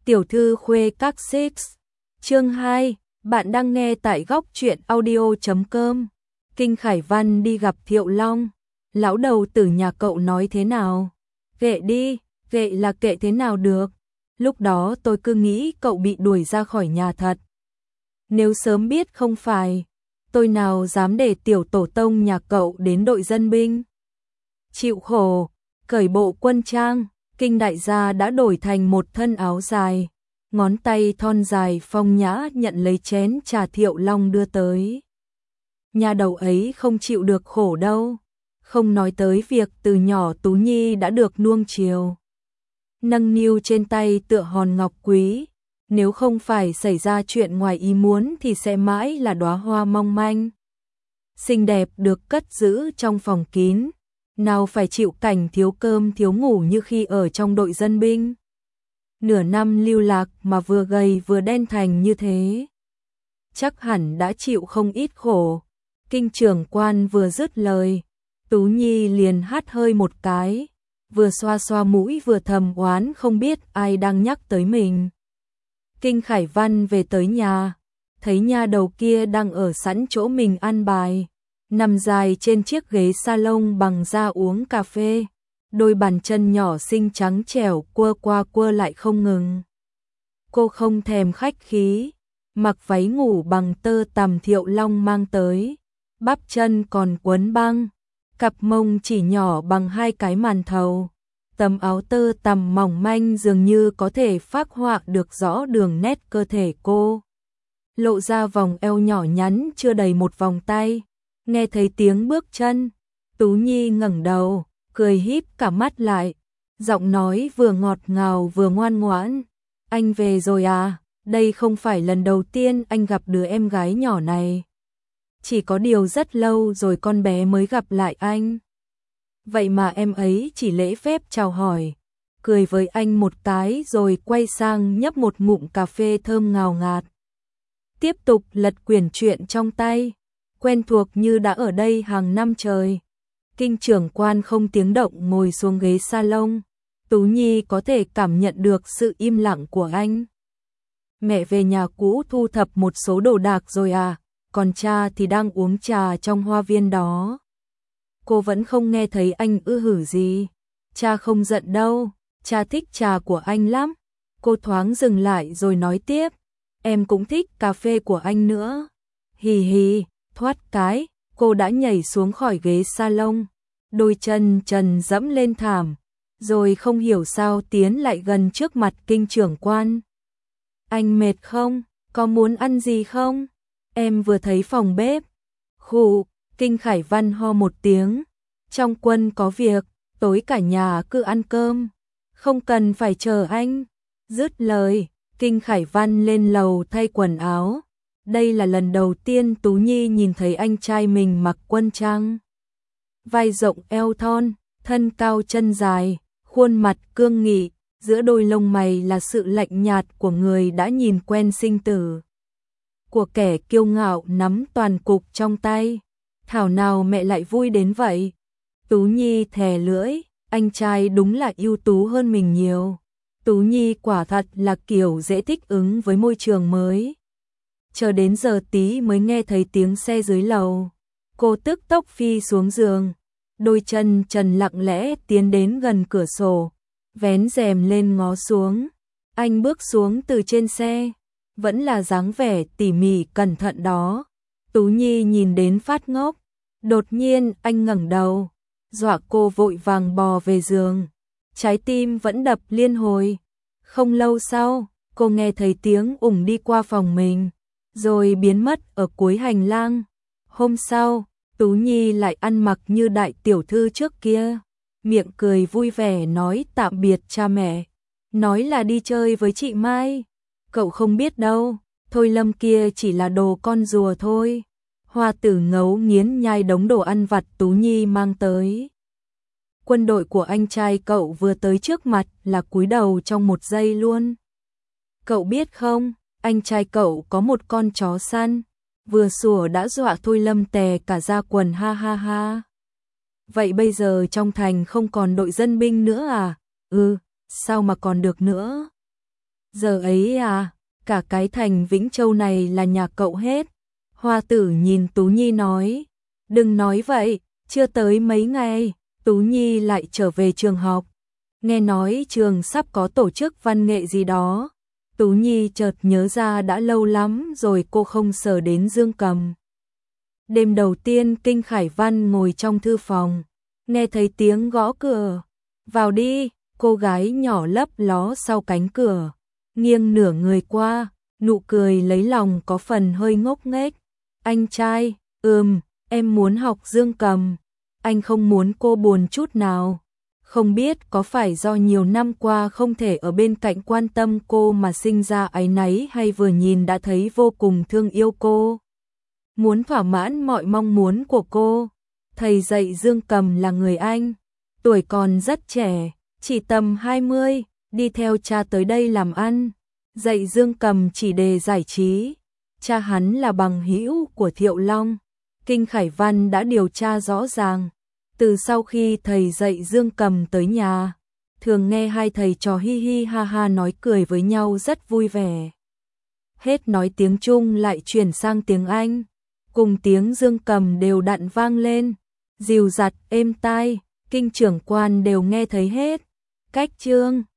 Tiểu thư khuê các six. Chương 2, bạn đang nghe tại góc truyện audio.com. Kinh Khải Văn đi gặp Thiệu Long. Lão đầu tử nhà cậu nói thế nào? Kệ đi, kệ là kệ thế nào được. Lúc đó tôi cứ nghĩ cậu bị đuổi ra khỏi nhà thật. Nếu sớm biết không phải, tôi nào dám để tiểu tổ tông nhà cậu đến đội dân binh. Chịu khổ, cởi bộ quân trang, Kinh đại gia đã đổi thành một thân áo dài, ngón tay thon dài phong nhã nhận lấy chén trà Thiệu Long đưa tới. Nhà đầu ấy không chịu được khổ đâu, không nói tới việc từ nhỏ Tú Nhi đã được nuông chiều. Nâng niu trên tay tựa hòn ngọc quý, nếu không phải xảy ra chuyện ngoài ý muốn thì sẽ mãi là đóa hoa mong manh. Xinh đẹp được cất giữ trong phòng kín, nào phải chịu cảnh thiếu cơm thiếu ngủ như khi ở trong đội dân binh. Nửa năm lưu lạc mà vừa gầy vừa đen thành như thế, chắc hẳn đã chịu không ít khổ. Kinh trưởng quan vừa dứt lời, Tú Nhi liền hắt hơi một cái, vừa xoa xoa mũi vừa thầm oán không biết ai đang nhắc tới mình. Kinh Khải Văn về tới nhà, thấy nha đầu kia đang ở sẵn chỗ mình ăn bài, nằm dài trên chiếc ghế salon bằng da uống cà phê, đôi bàn chân nhỏ xinh trắng trẻo quơ qua quơ lại không ngừng. Cô không thèm khách khí, mặc váy ngủ bằng tơ tằm Thiệu Long mang tới, bắp chân còn quấn băng, cặp mông chỉ nhỏ bằng hai cái màn thầu. Tấm áo tơ tằm mỏng manh dường như có thể phác họa được rõ đường nét cơ thể cô. Lộ ra vòng eo nhỏ nhắn chưa đầy một vòng tay. Nghe thấy tiếng bước chân, Tú Nhi ngẩng đầu, cười híp cả mắt lại, giọng nói vừa ngọt ngào vừa ngoan ngoãn. Anh về rồi à? Đây không phải lần đầu tiên anh gặp đứa em gái nhỏ này. Chỉ có điều rất lâu rồi con bé mới gặp lại anh. Vậy mà em ấy chỉ lễ phép chào hỏi, cười với anh một cái rồi quay sang nhấp một ngụm cà phê thơm ngào ngạt. Tiếp tục lật quyển truyện trong tay, quen thuộc như đã ở đây hàng năm trời. Kinh trưởng quan không tiếng động ngồi xuống ghế salon, Tú Nhi có thể cảm nhận được sự im lặng của anh. Mẹ về nhà cũ thu thập một số đồ đạc rồi à, còn cha thì đang uống trà trong hoa viên đó. Cô vẫn không nghe thấy anh ư hử gì. Cha không giận đâu, cha thích trà của anh lắm. Cô thoáng dừng lại rồi nói tiếp, em cũng thích cà phê của anh nữa. Hì hì, thoát cái, cô đã nhảy xuống khỏi ghế salon, đôi chân trần dẫm lên thảm, rồi không hiểu sao tiến lại gần trước mặt kinh trưởng quan. Anh mệt không? Có muốn ăn gì không? Em vừa thấy phòng bếp. Khụ, Kinh Khải Văn ho một tiếng. Trong quân có việc, tối cả nhà cứ ăn cơm. Không cần phải chờ anh. Dứt lời, Kinh Khải Văn lên lầu thay quần áo. Đây là lần đầu tiên Tú Nhi nhìn thấy anh trai mình mặc quân trang. Vai rộng eo thon, thân cao chân dài, khuôn mặt cương nghị, giữa đôi lông mày là sự lạnh nhạt của người đã nhìn quen sinh tử. Của kẻ kiêu ngạo nắm toàn cục trong tay. Thảo nào mẹ lại vui đến vậy. Tú Nhi thè lưỡi, anh trai đúng là ưu tú hơn mình nhiều. Tú Nhi quả thật là kiểu dễ thích ứng với môi trường mới. Chờ đến giờ tí mới nghe thấy tiếng xe dưới lầu. Cô tức tốc phi xuống giường, đôi chân trần lặng lẽ tiến đến gần cửa sổ, vén rèm lên ngó xuống. Anh bước xuống từ trên xe, vẫn là dáng vẻ tỉ mỉ cẩn thận đó. Tú Nhi nhìn đến phát ngốc. Đột nhiên anh ngẩng đầu, dọa cô vội vàng bò về giường. Trái tim vẫn đập liên hồi. Không lâu sau, cô nghe thấy tiếng ủng đi qua phòng mình, rồi biến mất ở cuối hành lang. Hôm sau, Tú Nhi lại ăn mặc như đại tiểu thư trước kia, miệng cười vui vẻ nói tạm biệt cha mẹ, nói là đi chơi với chị Mai. Cậu không biết đâu, Thôi Lâm kia chỉ là đồ con rùa thôi. Hoa Tử ngấu nghiến nhai đống đồ ăn vặt Tú Nhi mang tới. Quân đội của anh trai cậu vừa tới trước mặt là cúi đầu trong một giây luôn. Cậu biết không, anh trai cậu có một con chó săn, vừa sủa đã dọa Thôi Lâm tè cả da quần ha ha ha. Vậy bây giờ trong thành không còn đội dân binh nữa à? Ừ, sao mà còn được nữa? Giờ ấy à, cả cái thành Vĩnh Châu này là nhà cậu hết. Hoa Tử nhìn Tú Nhi nói, đừng nói vậy, chưa tới mấy ngày, Tú Nhi lại trở về trường học. Nghe nói trường sắp có tổ chức văn nghệ gì đó. Tú Nhi chợt nhớ ra đã lâu lắm rồi cô không sờ đến Dương Cầm. Đêm đầu tiên Kinh Khải Văn ngồi trong thư phòng, nghe thấy tiếng gõ cửa. Vào đi, cô gái nhỏ lấp ló sau cánh cửa, nghiêng nửa người qua, nụ cười lấy lòng có phần hơi ngốc nghếch. Anh trai, em muốn học Dương Cầm. Anh không muốn cô buồn chút nào. Không biết có phải do nhiều năm qua không thể ở bên cạnh quan tâm cô mà sinh ra áy náy, hay vừa nhìn đã thấy vô cùng thương yêu cô, muốn thỏa mãn mọi mong muốn của cô. Thầy dạy Dương Cầm là người Anh, tuổi còn rất trẻ, chỉ tầm 20, đi theo cha tới đây làm ăn, dạy Dương Cầm chỉ để giải trí. Cha hắn là bằng hữu của Thiệu Long. Kinh Khải Văn đã điều tra rõ ràng. Từ sau khi thầy dạy Dương Cầm tới nhà, thường nghe hai thầy trò hi hi ha ha nói cười với nhau rất vui vẻ. Hết nói tiếng Trung lại chuyển sang tiếng Anh, cùng tiếng Dương Cầm đều đặn vang lên, dìu dặt êm tai, Kinh trưởng quan đều nghe thấy hết. Cách chương